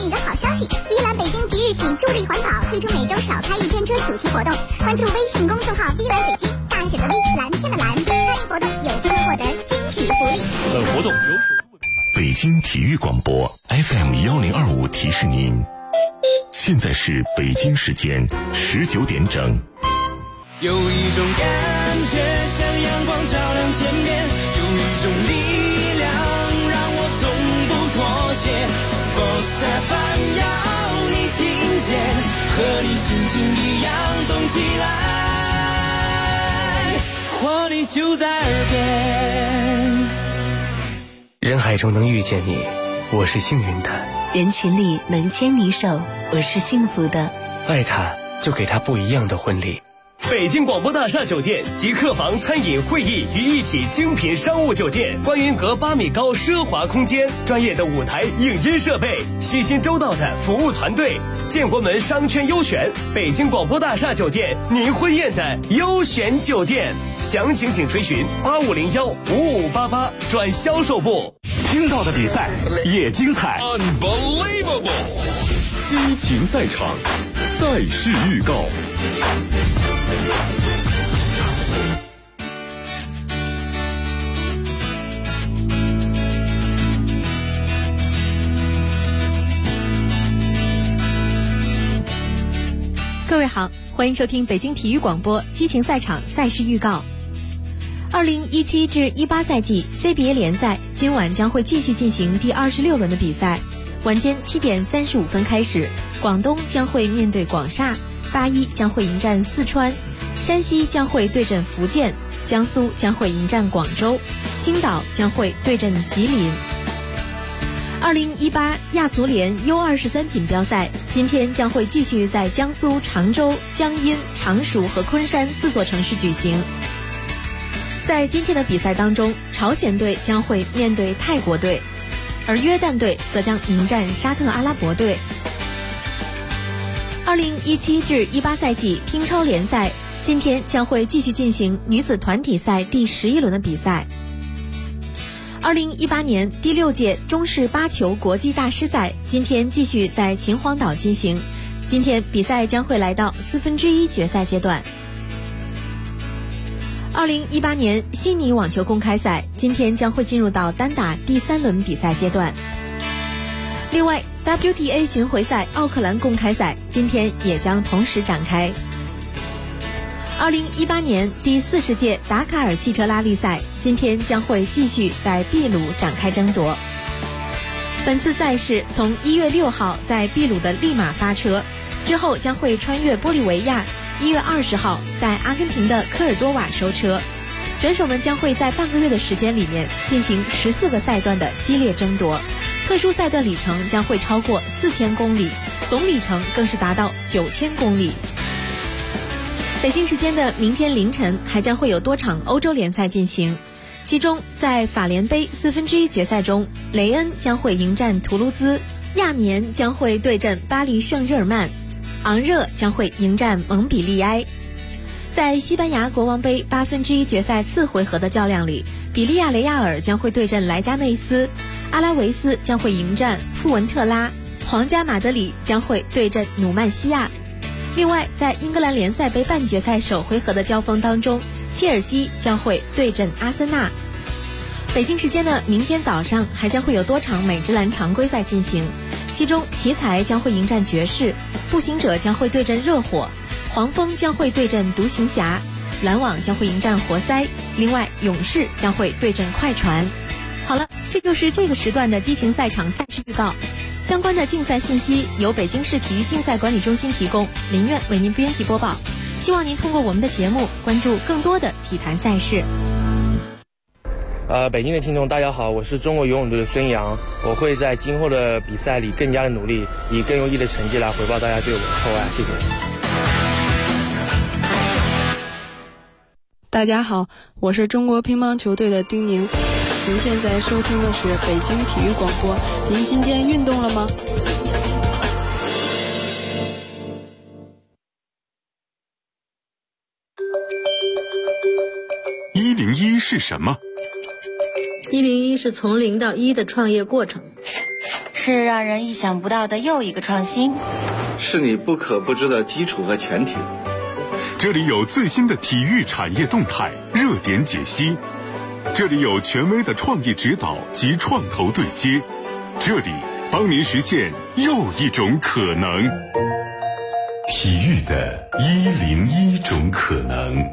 你一个好消息，碧蓝北京即日起助力环保，推出每周少开一天车主题活动。关注微信公众号碧蓝北京，大写的 V， 蓝天的蓝，参与活动有机会获得惊喜福利。 本活动由北京体育广播 FM1025提示您，现在是北京时间19点整。 有一种感觉像阳光照亮天边，有一种力量让我从不妥协。Sports FM 要你听见，和你心情一样动起来，活力就在耳边。 人海中能遇见你，我是幸运的； 人群里能牵你手，我是幸福的。 爱他，就给他不一样的婚礼。 北京广播大厦酒店集客房、餐饮、会议于一体精品商务酒店，观云阁8米高奢华空间，专业的舞台影音设备，细心周到的服务团队，建国门商圈优选，北京广播大厦酒店您婚宴的优选酒店。详情请垂询85015588转销售部。 听到的比赛也精彩 Unbelievable， 激情赛场，赛事预告。 各位好，欢迎收听北京体育广播激情赛场赛事预告。2017至18赛季 CBA 联赛今晚将会继续进行第26轮的比赛。晚间7点35分开始，广东将会面对广厦，81将会迎战四川，山西将会对阵福建，江苏将会迎战广州，青岛将会对阵吉林。2018亚足联 U23 锦标赛今天将会继续在江苏常州、江阴、常熟和昆山4座城市举行。在今天的比赛当中，朝鲜队将会面对泰国队，而约旦队则将迎战沙特阿拉伯队。2017至18赛季乒超联赛今天将会继续进行女子团体赛第11轮的比赛。2018年第6届中式8球国际大师赛今天继续在秦皇岛进行，今天比赛将会来到1/4决赛阶段。2018年悉尼网球公开赛今天将会进入到单打第3轮比赛阶段。另外 WTA 巡回赛奥克兰公开赛今天也将同时展开。2018年第40届达喀尔汽车拉力赛今天将会继续在秘鲁展开争夺。本次赛事从1月6号在秘鲁的利马发车，之后将会穿越玻利维亚，1月20号在阿根廷的科尔多瓦收车。选手们将会在半个月的时间里面进行14个赛段的激烈争夺，特殊赛段里程将会超过4000公里，总里程更是达到9000公里。北京时间的明天凌晨还将会有多场欧洲联赛进行，其中在法联杯1/4决赛中，雷恩将会迎战图卢兹，亚眠将会对阵巴黎圣日耳曼，昂热将会迎战蒙彼利埃。在西班牙国王杯1/8决赛次回合的较量里，比利亚雷亚尔将会对阵莱加内斯，阿拉维斯将会迎战富文特拉，皇家马德里将会对阵努曼西亚。另外，在英格兰联赛杯半决赛首回合的交锋当中，切尔西将会对阵阿森纳。北京时间的明天早上还将会有多场美职篮常规赛进行，其中奇才将会迎战爵士，步行者将会对阵热火，黄蜂将会对阵独行侠，篮网将会迎战活塞，另外勇士将会对阵快船。好了，这就是这个时段的激情赛场赛事预告。相关的竞赛信息由北京市体育竞赛管理中心提供，林苑为您编辑播报。希望您通过我们的节目关注更多的体坛赛事。 北京的听众大家好，我是中国游泳队的孙杨，我会在今后的比赛里更加的努力，以更优异的成绩来回报大家对我的厚爱，谢谢。 大家好，我是中国乒乓球队的丁宁。您现在收听的是北京体育广播，您今天运动了吗 ？101是什么？ 101是从0到1的创业过程， 是让人意想不到的又一个创新， 是你不可不知的基础和前提。 这里有最新的体育产业动态热点解析，这里有权威的创意指导及创投对接，这里帮您实现又一种可能。体育的101种可能。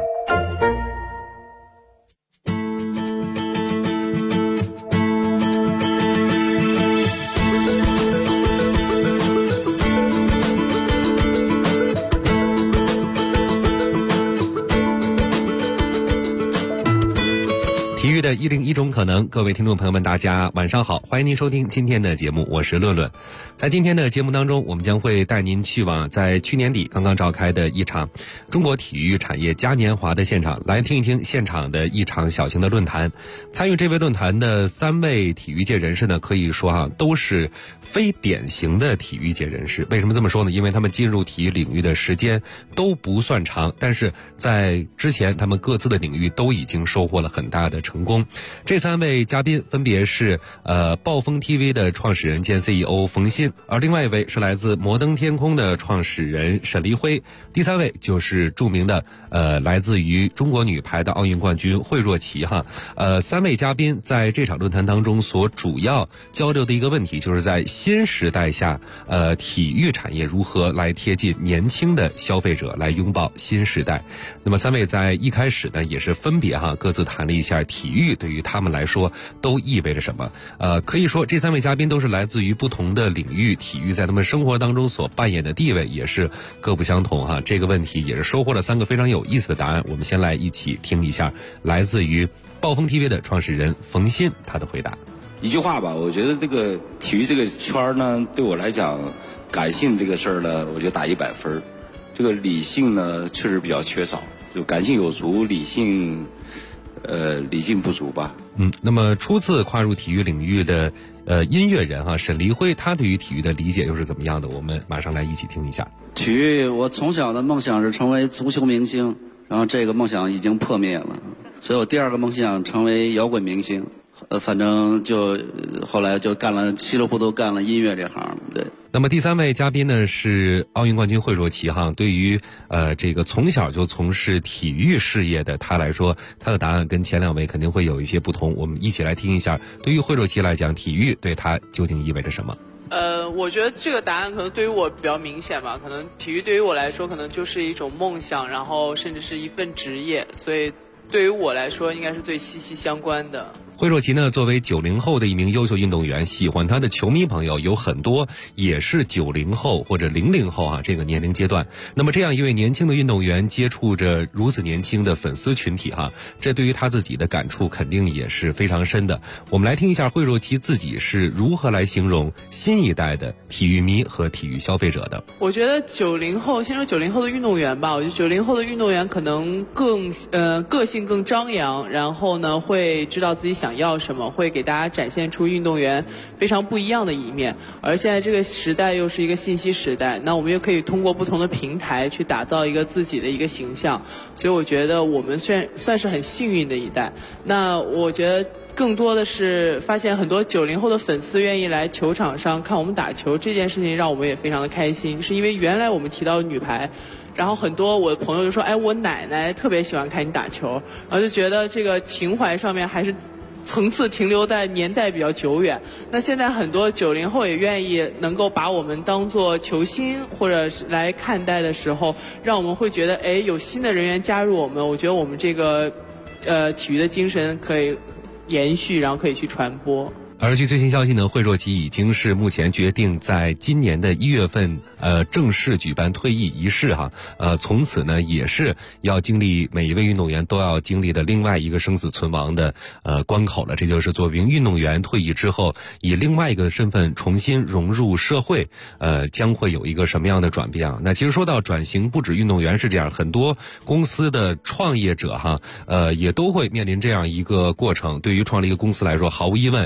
体育的101种可能，各位听众朋友们，大家晚上好，欢迎您收听今天的节目，我是乐乐。在今天的节目当中，我们将会带您去往在去年底刚刚召开的一场中国体育产业嘉年华的现场，来听一听现场的一场小型的论坛。参与这位论坛的3位体育界人士呢，可以说都是非典型的体育界人士。为什么这么说呢？因为他们进入体育领域的时间都不算长，但是在之前他们各自的领域都已经收获了很大的成功。这3位嘉宾分别是暴风 TV 的创始人兼 CEO 冯鑫，而另外一位是来自摩登天空的创始人沈黎辉，第3位就是著名的来自于中国女排的奥运冠军惠若琪哈。3位嘉宾在这场论坛当中所主要交流的一个问题，就是在新时代下体育产业如何来贴近年轻的消费者，来拥抱新时代。那么3位在一开始呢，也是分别各自谈了一下体育对于他们来说都意味着什么。可以说这3位嘉宾都是来自于不同的领域，体育在他们生活当中所扮演的地位也是各不相同哈。这个问题也是收获了3个非常有意思的答案。我们先来一起听一下来自于暴风 TV 的创始人冯鑫他的回答。 一句话吧，我觉得这个体育这个圈呢，对我来讲，感性这个事儿呢，我就打100分。这个理性呢，确实比较缺少，就感性有足，理性不足吧。 那么初次跨入体育领域的音乐人沈黎辉，他对于体育的理解又是怎么样的？我们马上来一起听一下。 体育，我从小的梦想是成为足球明星，然后这个梦想已经破灭了，所以我第2个梦想成为摇滚明星。反正就后来就稀里糊涂干了音乐这行。对。 那么第3位嘉宾呢是奥运冠军惠若琪哈。对于这个从小就从事体育事业的他来说，他的答案跟前2位肯定会有一些不同。我们一起来听一下，对于惠若琪来讲，体育对他究竟意味着什么？ 我觉得这个答案可能对于我比较明显吧，可能体育对于我来说可能就是一种梦想，然后甚至是一份职业，所以对于我来说应该是最息息相关的。 惠若琪呢，作为90后的一名优秀运动员，喜欢她的球迷朋友有很多也是90后或者00后这个年龄阶段。那么这样一位年轻的运动员接触着如此年轻的粉丝群体这对于他自己的感触肯定也是非常深的。我们来听一下惠若琪自己是如何来形容新一代的体育迷和体育消费者的。 我觉得90后，先说90后的运动员吧，我觉得90后的运动员可能更个性更张扬，然后呢会知道自己想要什么，会给大家展现出运动员非常不一样的一面。而现在这个时代又是一个信息时代，那我们又可以通过不同的平台去打造一个自己的一个形象，所以我觉得我们算是很幸运的一代。那我觉得更多的是发现很多90后的粉丝愿意来球场上看我们打球，这件事情让我们也非常的开心。是因为原来我们提到女排，然后很多我的朋友就说，我奶奶特别喜欢看你打球，然后就觉得这个情怀上面还是层次停留在年代比较久远。那现在很多90后也愿意能够把我们当作球星或者是来看待的时候，让我们会觉得有新的人员加入我们，我觉得我们这个体育的精神可以延续，然后可以去传播。 而据最新消息呢，惠若琪已经是目前决定在今年的1月份正式举办退役仪式从此呢也是要经历每一位运动员都要经历的另外一个生死存亡的关口了。这就是作为运动员退役之后，以另外一个身份重新融入社会，将会有一个什么样的转变那其实说到转型，不止运动员是这样，很多公司的创业者也都会面临这样一个过程。对于创立一个公司来说，毫无疑问就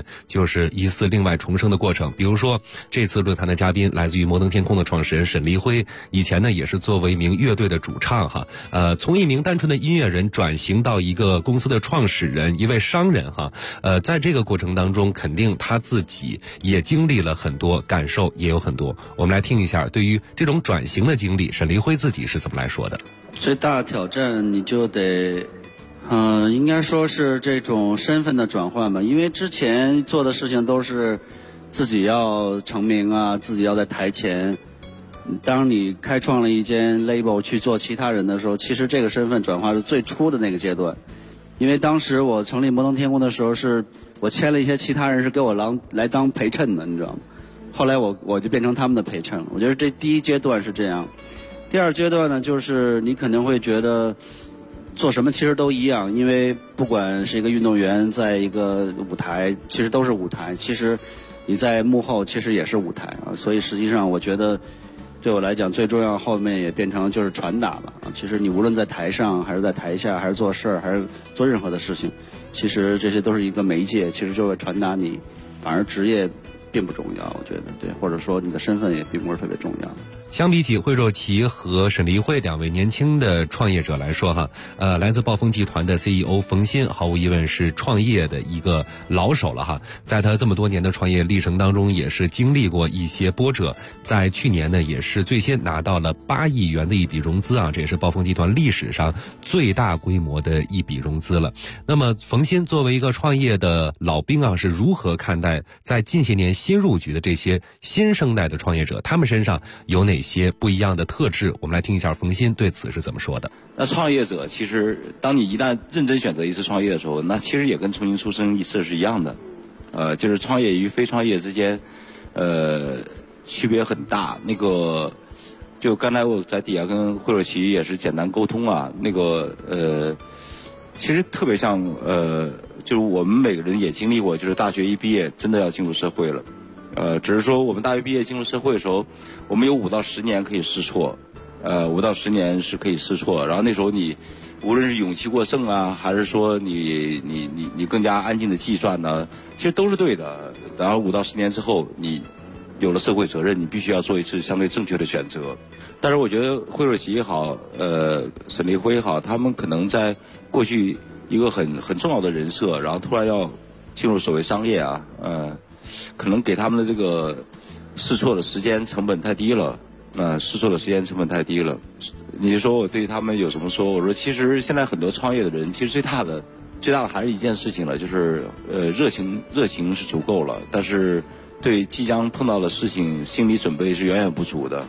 就是疑似另外重生的过程。比如说这次论坛的嘉宾来自于摩登天空的创始人沈黎辉，以前呢也是作为一名乐队的主唱哈，从一名单纯的音乐人转型到一个公司的创始人，一位商人哈，在这个过程当中，肯定他自己也经历了很多，感受也有很多。我们来听一下对于这种转型的经历，沈黎辉自己是怎么来说的。 最大的挑战你就得应该说是这种身份的转换吧，因为之前做的事情都是自己要成名啊，自己要在台前。当你开创了一间 label 去做其他人的时候，其实这个身份转化是最初的那个阶段。因为当时我成立摩登天空的时候，是我签了一些其他人是给我来当陪衬的，你知道吗？后来我就变成他们的陪衬了。我觉得这第一阶段是这样。第二阶段呢，就是你可能会觉得做什么其实都一样，因为不管是一个运动员在一个舞台，其实都是舞台，其实你在幕后其实也是舞台啊。所以实际上我觉得对我来讲最重要，后面也变成就是传达了啊。其实你无论在台上还是在台下，还是做事儿，还是做任何的事情，其实这些都是一个媒介，其实就会传达你，反而职业并不重要，我觉得对，或者说你的身份也并不是特别重要。 相比起惠若琪和沈黎辉两位年轻的创业者来说哈，来自暴风集团的 CEO 冯鑫毫无疑问是创业的一个老手了哈，在他这么多年的创业历程当中，也是经历过一些波折，在去年呢也是最先拿到了8亿元的一笔融资啊，这也是暴风集团历史上最大规模的一笔融资了。那么冯鑫作为一个创业的老兵啊，是如何看待在近些年新入局的这些新生代的创业者，他们身上有哪些不一样的特质？我们来听一下冯鑫对此是怎么说的。 那创业者其实当你一旦认真选择一次创业的时候，那其实也跟重新出生一次是一样的，就是创业与非创业之间区别很大。那个就刚才我在底下跟惠若琪也是简单沟通啊，那个其实特别像就是我们每个人也经历过，就是大学一毕业真的要进入社会了，只是说我们大学毕业进入社会的时候，我们有5到10年可以试错，5到10年是可以试错，然后那时候你无论是勇气过剩啊，还是说你更加安静的计算呢，其实都是对的。然后5到10年之后，你有了社会责任，你必须要做一次相对正确的选择。但是我觉得惠若琪也好，沈黎辉也好，他们可能在过去一个很重要的人设，然后突然要进入所谓商业啊，可能给他们的这个试错的时间成本太低了，试错的时间成本太低了。你说我对他们有什么说？我说其实现在很多创业的人，其实最大的还是一件事情了，就是热情是足够了，但是对即将碰到的事情心理准备是远远不足的，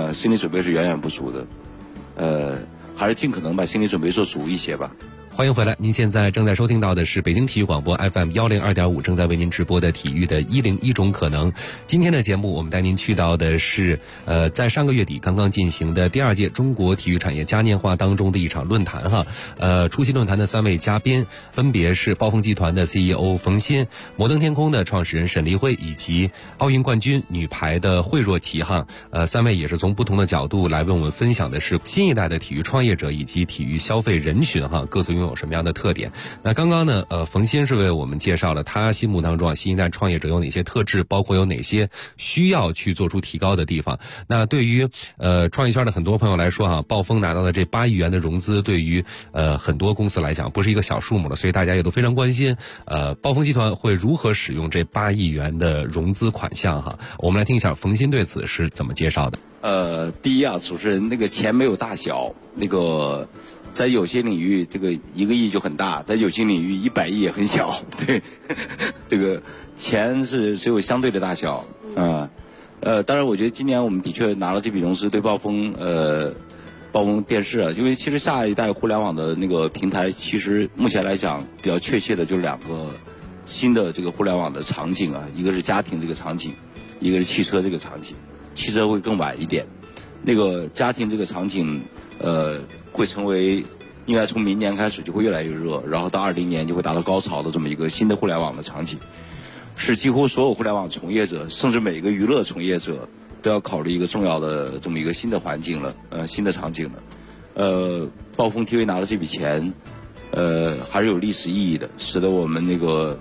还是尽可能把心理准备做足一些吧。 欢迎回来，您现在正在收听到的是北京体育广播 FM 102.5，正在为您直播的体育的101种可能。今天的节目我们带您去到的是在上个月底刚刚进行的第2届中国体育产业嘉年华当中的一场论坛哈。出席论坛的3位嘉宾分别是暴风集团的 CEO 冯鑫、摩登天空的创始人沈黎辉以及奥运冠军女排的惠若琪哈。3位也是从不同的角度来为我们分享的是新一代的体育创业者以及体育消费人群哈，各自拥有什么样的特点。那刚刚呢冯鑫是为我们介绍了他心目当中新一代创业者有哪些特质，包括有哪些需要去做出提高的地方。那对于创业圈的很多朋友来说暴风拿到的这8亿元的融资，对于很多公司来讲不是一个小数目了，所以大家也都非常关心暴风集团会如何使用这8亿元的融资款项哈。我们来听一下冯鑫对此是怎么介绍的。 第一主持人，那个钱没有大小，那个在有些领域这个1个亿就很大，在有些领域100亿也很小，对，这个钱是只有相对的大小当然我觉得今年我们的确拿了这笔融资，对暴风电视因为其实下一代互联网的那个平台，其实目前来讲比较确切的就2个新的这个互联网的场景一个是家庭这个场景，一个是汽车这个场景。汽车会更晚一点，那个家庭这个场景会成为应该从明年开始就会越来越热，然后到2020年就会达到高潮的这么一个新的互联网的场景，是几乎所有互联网从业者，甚至每一个娱乐从业者都要考虑一个重要的这么一个新的环境了，新的场景了。暴风 TV 拿了这笔钱，还是有历史意义的，使得我们那个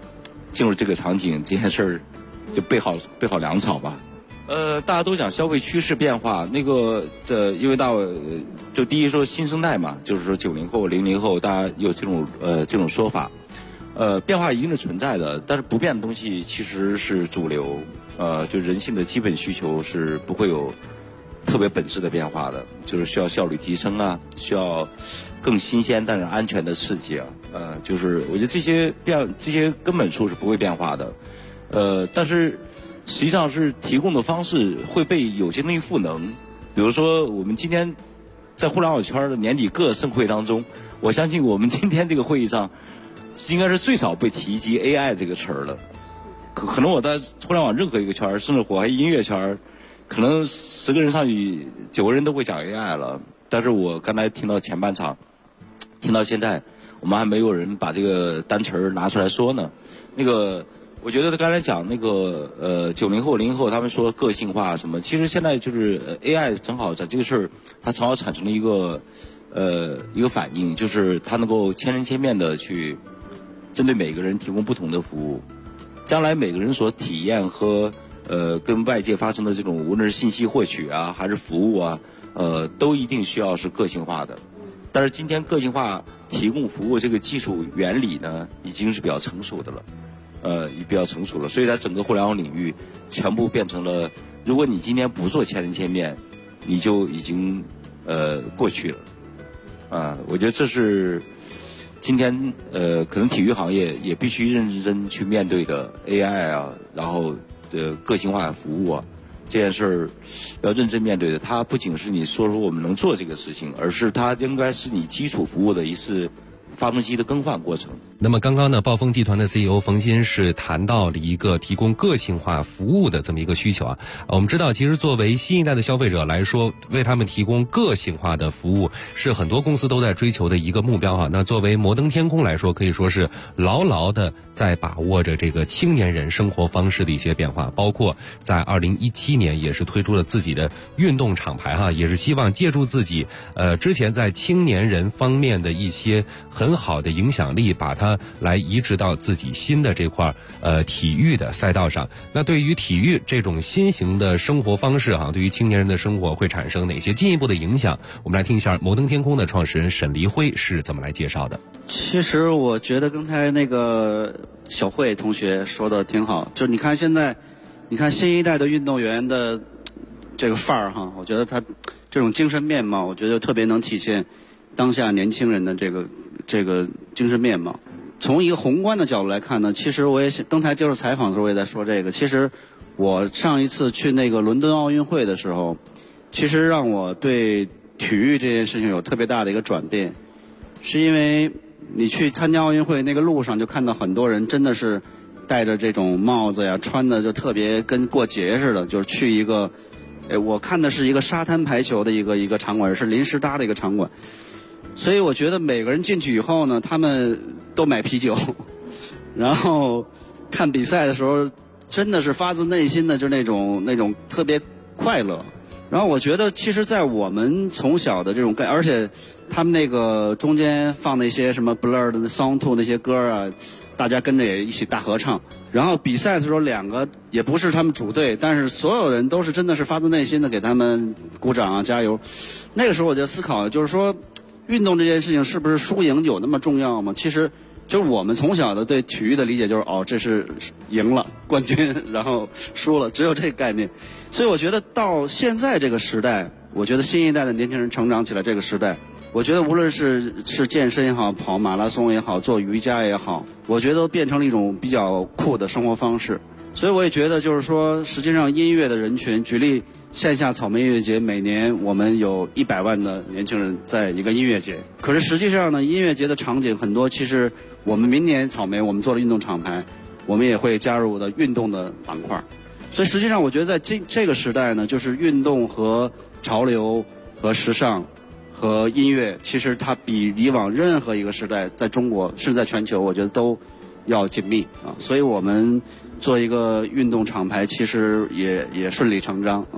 进入这个场景，这件事儿就备好粮草吧。大家都讲消费趋势变化，那个因为就第一说新生代嘛，就是说90后、00后，大家有这种说法。变化一定是存在的，但是不变的东西其实是主流。就人性的基本需求是不会有特别本质的变化的，就是需要效率提升啊，需要更新鲜但是安全的刺激啊。就是我觉得这些根本数是不会变化的。但是实际上是提供的方式会被有些东西赋能。比如说我们今天在互联网圈的年底各盛会当中，我相信我们今天这个会议上应该是最少被提及 AI 这个词儿了。可能我在互联网任何一个圈，甚至我还音乐圈，可能10个人上去9个人都会讲 AI 了。但是我刚才听到前半场，听到现在，我们还没有人把这个单词儿拿出来说呢。我觉得他刚才讲90后、00后，他们说个性化什么，其实现在就是 AI 正好在这个事儿，它正好产生了一个反应，就是它能够千人千面的去针对每个人提供不同的服务。将来每个人所体验和跟外界发生的这种无论是信息获取啊，还是服务啊，都一定需要是个性化的。但是今天个性化提供服务这个技术原理呢，已经是比较成熟的了。比较成熟了，所以在整个互联网领域，全部变成了，如果你今天不做千人千面，你就已经过去了。我觉得这是今天可能体育行业也必须认真去面对的 AI 啊，然后个性化服务啊，这件事儿要认真面对的。它不仅是你说我们能做这个事情，而是它应该是你基础服务的一次发动机的更换过程。 那么刚刚呢，暴风集团的 CEO 冯鑫是谈到了一个提供个性化服务的这么一个需求啊。我们知道，其实作为新一代的消费者来说，为他们提供个性化的服务是很多公司都在追求的一个目标哈。那作为摩登天空来说，可以说是牢牢的在把握着这个青年人生活方式的一些变化，包括在2017年也是推出了自己的运动厂牌哈，也是希望借助自己之前在青年人方面的一些很好的影响力，把它来移植到自己新的这块体育的赛道上。那对于体育这种新型的生活方式对于青年人的生活会产生哪些进一步的影响？我们来听一下摩登天空的创始人沈黎辉是怎么来介绍的。 其实我觉得刚才那个小慧同学说的挺好，就是你看现在，你看新一代的运动员的这个范儿哈，我觉得他这种精神面貌，我觉得特别能体现当下年轻人的这个精神面貌。从一个宏观的角度来看呢，其实我也登台接受采访的时候我也在说这个。其实我上一次去那个伦敦奥运会的时候，其实让我对体育这件事情有特别大的一个转变，是因为你去参加奥运会那个路上就看到很多人真的是戴着这种帽子呀，穿的就特别跟过节似的，就是去一个我看的是一个沙滩排球的一个场馆，是临时搭的一个场馆。所以我觉得每个人进去以后呢，他们都买啤酒，然后看比赛的时候真的是发自内心的就那种特别快乐。然后我觉得其实在我们从小的这种而且他们那个中间放那些什么 Blur 的 Song 2那些歌啊，大家跟着也一起大合唱。然后比赛的时候两个也不是他们主队，但是所有人都是真的是发自内心的给他们鼓掌啊，加油。那个时候我就思考，就是说运动这件事情是不是输赢有那么重要吗？其实就是我们从小的对体育的理解就是这是赢了冠军，然后输了，只有这个概念。所以我觉得到现在这个时代，我觉得新一代的年轻人成长起来这个时代，我觉得无论是健身也好，跑马拉松也好，做瑜伽也好，我觉得都变成了一种比较酷的生活方式。所以我也觉得就是说，实际上音乐的人群，举例线下草莓音乐节，每年我们有100万的年轻人在一个音乐节。可是实际上呢，音乐节的场景很多，其实我们明年草莓我们做了运动厂牌，我们也会加入的运动的板块。所以实际上我觉得在这个时代呢，就是运动和潮流和时尚和音乐，其实它比以往任何一个时代，在中国甚至在全球，我觉得都要紧密啊。所以我们做一个运动厂牌，其实也顺理成章啊。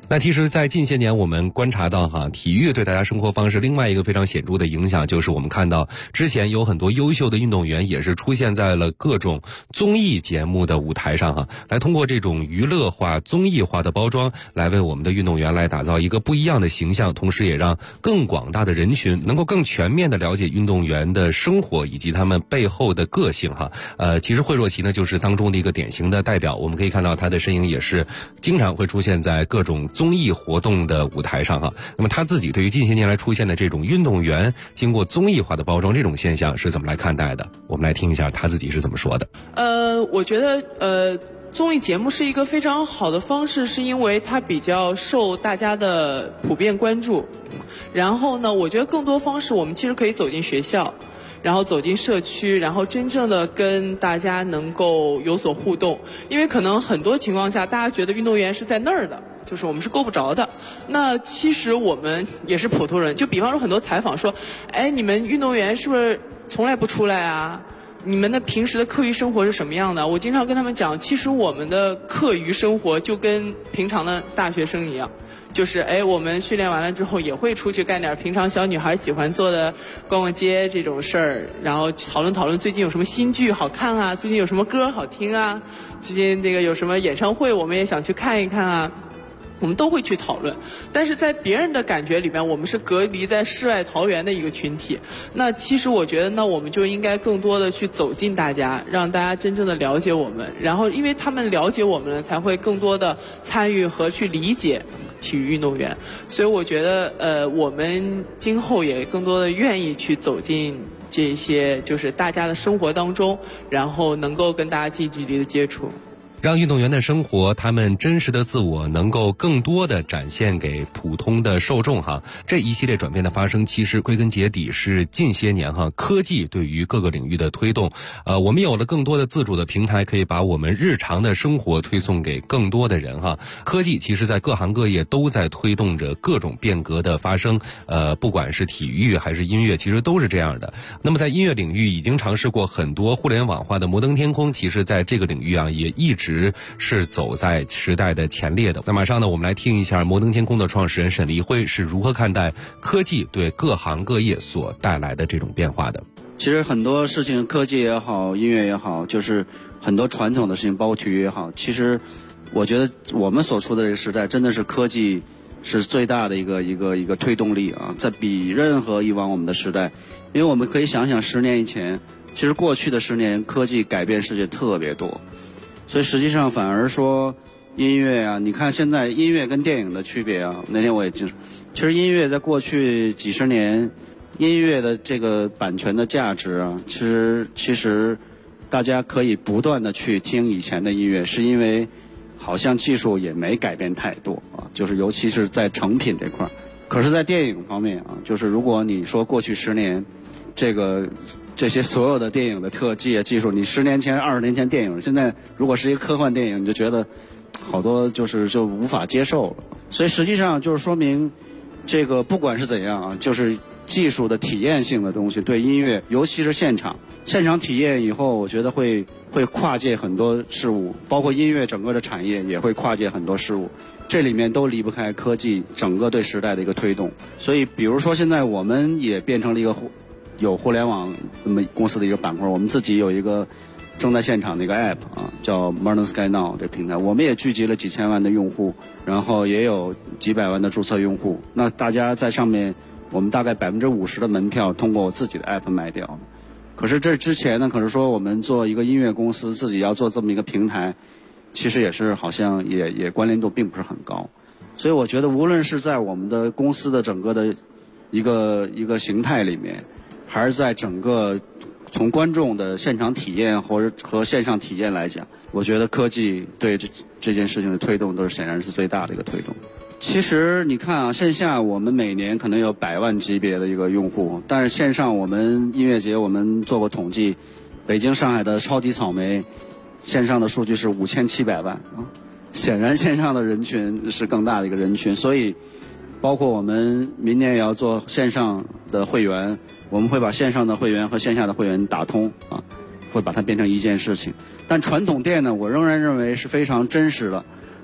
那其实在近些年我们观察到体育对大家生活方式另外一个非常显著的影响，就是我们看到之前有很多优秀的运动员也是出现在了各种综艺节目的舞台上来通过这种娱乐化综艺化的包装来为我们的运动员来打造一个不一样的形象，同时也让更广大的人群能够更全面的了解运动员的生活以及他们背后的个性其实惠若琪呢就是当中的一个典型的代表，我们可以看到她的身影也是经常会出现在各种综艺活动的舞台上那么他自己对于近些年来出现的这种运动员经过综艺化的包装这种现象是怎么来看待的？我们来听一下他自己是怎么说的。 我觉得综艺节目是一个非常好的方式，是因为它比较受大家的普遍关注。然后呢，我觉得更多方式我们其实可以走进学校，然后走进社区，然后真正的跟大家能够有所互动。因为可能很多情况下大家觉得运动员是在那儿的，就是我们是够不着的。那其实我们也是普通人，就比方说很多采访说，你们运动员是不是从来不出来啊？你们的平时的课余生活是什么样的？我经常跟他们讲，其实我们的课余生活就跟平常的大学生一样，就是我们训练完了之后也会出去干点平常小女孩喜欢做的逛逛街这种事儿，然后讨论最近有什么新剧好看啊，最近有什么歌好听啊，最近这个有什么演唱会我们也想去看一看啊，我们都会去讨论。但是在别人的感觉里面，我们是隔离在世外桃源的一个群体。那其实我觉得，那我们就应该更多的去走进大家，让大家真正的了解我们，然后因为他们了解我们了，才会更多的参与和去理解体育运动员。所以我觉得我们今后也更多的愿意去走进这些就是大家的生活当中，然后能够跟大家近距离的接触， 让运动员的生活他们真实的自我能够更多的展现给普通的受众这一系列转变的发生，其实归根结底是近些年科技对于各个领域的推动。我们有了更多的自主的平台，可以把我们日常的生活推送给更多的人科技其实在各行各业都在推动着各种变革的发生，不管是体育还是音乐，其实都是这样的。那么在音乐领域已经尝试过很多互联网化的摩登天空，其实在这个领域也一直是走在时代的前列的。那马上呢，我们来听一下摩登天空的创始人沈黎辉是如何看待科技对各行各业所带来的这种变化的。 其实很多事情，科技也好，音乐也好，就是很多传统的事情，包括体育也好，其实我觉得我们所处的这个时代，真的是科技是最大的一个推动力在比任何以往我们的时代。因为我们可以想想10年以前，其实过去的10年科技改变世界特别多。所以实际上反而说音乐你看现在音乐跟电影的区别那天我也其实音乐在过去几十年，音乐的这个版权的价值其实大家可以不断的去听以前的音乐，是因为好像技术也没改变太多就是尤其是在成品这块。可是在电影方面就是如果你说过去10年这些所有的电影的特技技术，你10年前20年前电影，现在如果是一个科幻电影，你就觉得好多就无法接受了。所以实际上就是说明这个不管是怎样就是技术的体验性的东西对音乐，尤其是现场体验以后，我觉得会跨界很多事物，包括音乐整个的产业也会跨界很多事物，这里面都离不开科技整个对时代的一个推动。所以比如说现在我们也变成了一个有互联网那么公司的一个板块，我们自己有一个正在现场的一个 app 叫 Modern Sky Now 这平台，我们也聚集了几千万的用户，然后也有几百万的注册用户。那大家在上面，我们大概50%的门票通过我自己的 app 卖掉。可是这之前呢，可是说我们做一个音乐公司，自己要做这么一个平台，其实也是好像也关联度并不是很高。所以我觉得无论是在我们的公司的整个的一个形态里面，还是在整个从观众的现场体验和线上体验来讲，我觉得科技对这件事情的推动都是显然是最大的一个推动。其实你看线下我们每年可能有100万级别的一个用户，但是线上我们音乐节我们做过统计，北京上海的超级草莓线上的数据是5700万显然线上的人群是更大的一个人群。所以包括我们明年也要做线上的会员，我们会把线上的会员和线下的会员打通会把它变成一件事情。但传统店呢，我仍然认为是非常真实的，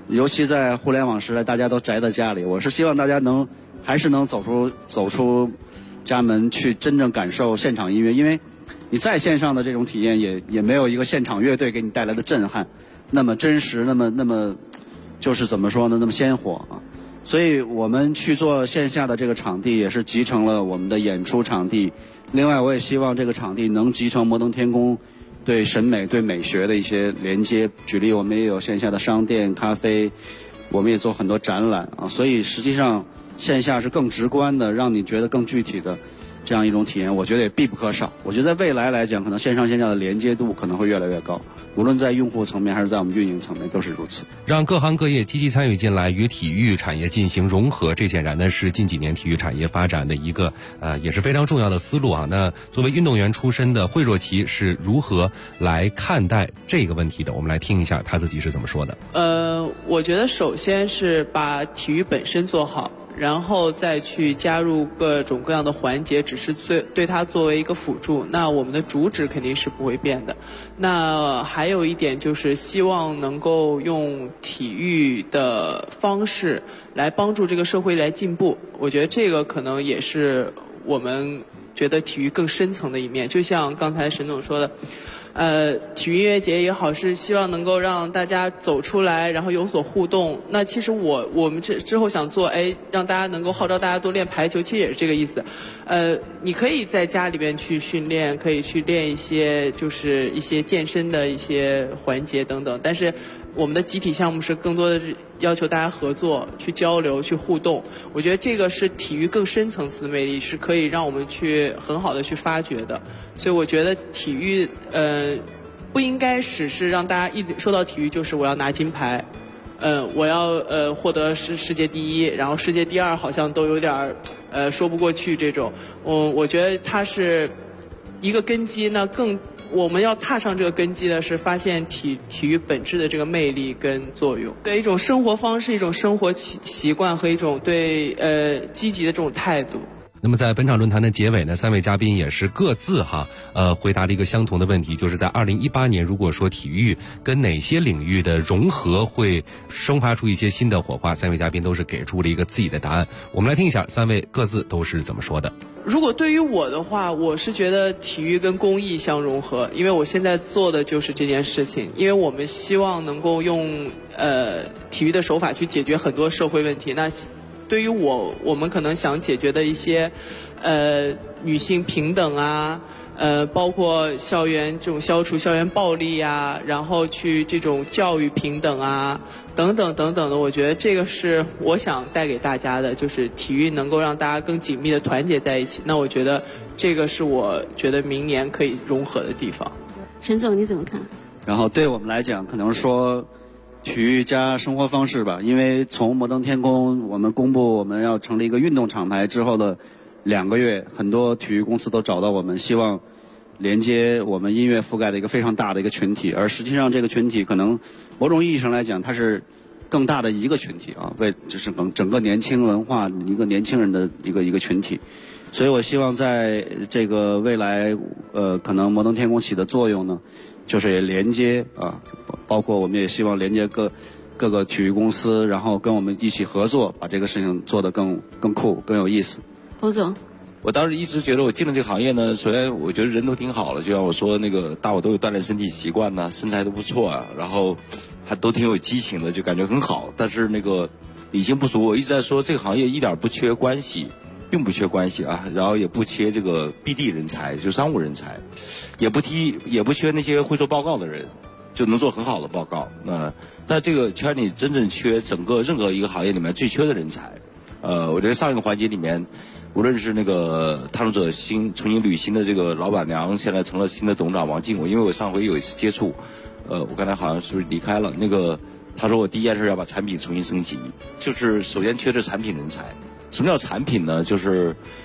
尤其在互联网时代，大家都宅在家里，我是希望大家还是能走出家门，去真正感受现场音乐，因为你在线上的这种体验也没有一个现场乐队给你带来的震撼那么真实，那么就是怎么说呢，那么鲜活啊。所以我们去做线下的这个场地，也是集成了我们的演出场地。另外，我也希望这个场地能集成摩登天空对审美、对美学的一些连接。举例，我们也有线下的商店、咖啡，我们也做很多展览啊。所以实际上线下是更直观的，让你觉得更具体的这样一种体验，我觉得也必不可少。我觉得在未来来讲，可能线上线下的连接度可能会越来越高，无论在用户层面还是在我们运营层面都是如此。 让各行各业积极参与进来，与体育产业进行融合，这显然呢是近几年体育产业发展的一个也是非常重要的思路啊。那作为运动员出身的惠若琪是如何来看待这个问题的？我们来听一下他自己是怎么说的。 我觉得首先是把体育本身做好，然后再去加入各种各样的环节，只是对它作为一个辅助。那我们的主旨肯定是不会变的。那还有一点就是希望能够用体育的方式来帮助这个社会来进步。我觉得这个可能也是我们觉得体育更深层的一面。就像刚才沈总说的，体育音乐节也好，是希望能够让大家走出来，然后有所互动。那其实我们之后想做，让大家能够号召大家多练排球，其实也是这个意思。你可以在家里边去训练，可以去练一些就是一些健身的一些环节等等，但是我们的集体项目是更多的是要求大家合作、去交流、去互动。我觉得这个是体育更深层次的魅力，是可以让我们去很好的去发掘的。所以我觉得体育不应该只是让大家一说到体育就是我要拿金牌，我要获得世界第一，然后世界第二好像都有点说不过去这种。我觉得它是一个根基，那我们要踏上这个根基的是发现体育本质的这个魅力跟作用，对一种生活方式、一种生活习惯和一种对积极的这种态度。 那么在本场论坛的结尾呢，3位嘉宾也是各自回答了一个相同的问题，就是在2018年，如果说体育跟哪些领域的融合会生发出一些新的火花，3位嘉宾都是给出了一个自己的答案。我们来听一下3位各自都是怎么说的。 如果对于我的话，我是觉得体育跟公益相融合，因为我现在做的就是这件事情，因为我们希望能够用体育的手法去解决很多社会问题。那对于我们可能想解决的一些女性平等啊，包括校园这种消除校园暴力啊，然后去这种教育平等啊，等等等等的，我觉得这个是我想带给大家的，就是体育能够让大家更紧密的团结在一起。那我觉得这个是我觉得明年可以融合的地方。 沈总你怎么看？ 然后对我们来讲，可能说体育加生活方式吧，因为从摩登天空我们公布我们要成立一个运动厂牌之后的2个月，很多体育公司都找到我们，希望连接我们音乐覆盖的一个非常大的一个群体，而实际上这个群体可能某种意义上来讲，它是更大的一个群体啊，为就是整个年轻文化一个年轻人的一个群体。所以我希望在这个未来可能摩登天空起的作用呢，就是也连接啊，包括我们也希望连接各个体育公司，然后跟我们一起合作，把这个事情做得更酷、更有意思。 侯总， 我当时一直觉得我进了这个行业呢，首先我觉得人都挺好的，就像我说那个大伙都有锻炼身体习惯呐，身材都不错啊，然后还都挺有激情的，就感觉很好。但是那个理性不足，我一直在说这个行业一点不缺关系，并不缺关系啊，然后也不缺这个 BD 人才，就商务人才，也不缺那些会做报告的人，就能做很好的报告。那这个圈里真正缺任何一个行业里面最缺的人才。我觉得上一个环节里面，无论是那个探路者重新旅行的这个老板娘，现在成了新的董事长王静，因为我上回有一次接触，我刚才好像是不是离开了，他说我第一件事要把产品重新升级，就是首先缺的产品人才。什么叫产品呢？就是